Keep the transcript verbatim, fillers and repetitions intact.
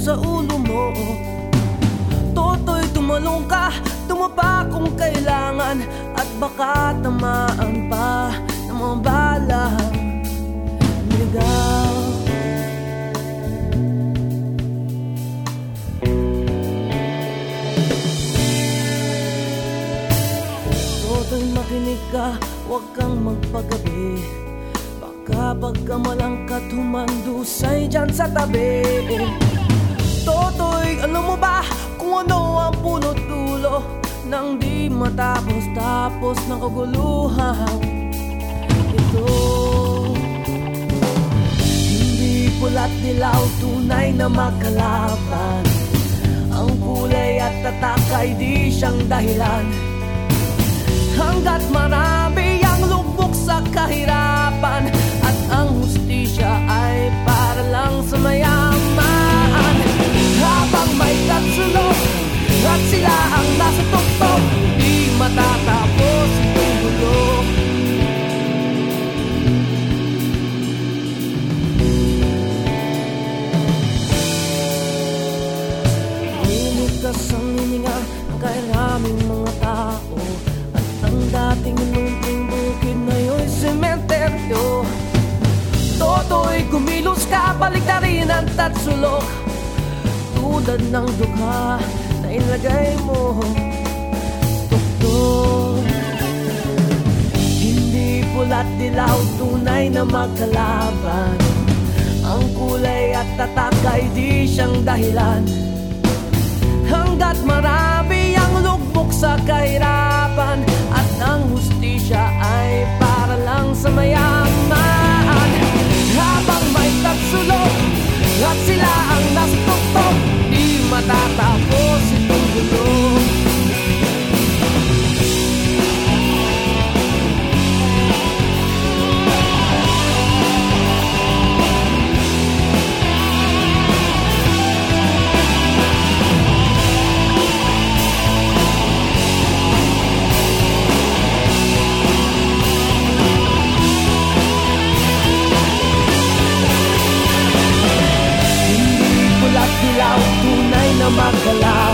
sa ulo mo. Toto'y tumalong ka, tumapa kung kailangan, at baka tamaan pa ng mga balang niligaw. Toto'y makinig ka, huwag kang magpagabi. Baka pagkamalangkat humandusay dyan sa tabi. Toto'y alam mo ba kung ano ang punot dulo nang di matapos-tapos ng kaguluhan ito? Hindi pula't dilaw, tunay na magkalaban. Ang kulay at tatak ay di siyang dahilan. Hanggat marami ang lubog sa kahirapan, at ang hustisya ay para lang sa mayaman. Habang may katsulog at sila ang nasa tuktok, di matatapos itong gulo. Linigas ang hininga ng kairaming mga tao, at ang dating munting bukid na yo'y sementeryo. Toto'y kumilos ka, baliktarin ang tatsulok, tulad ng dukha na ilagay mo tuktok. Hindi pula't dilaw, tunay na magkalaban. Ang kulay at tatak ay di siyang dahilan. Hanggat marami ang lugmok sa kahirapan, at ang hustisya ay para lang sa mayaman. Habang may tatsulok at sila ang nasa tuktok, di matatapos itong gulo. Tunay na magkalaban.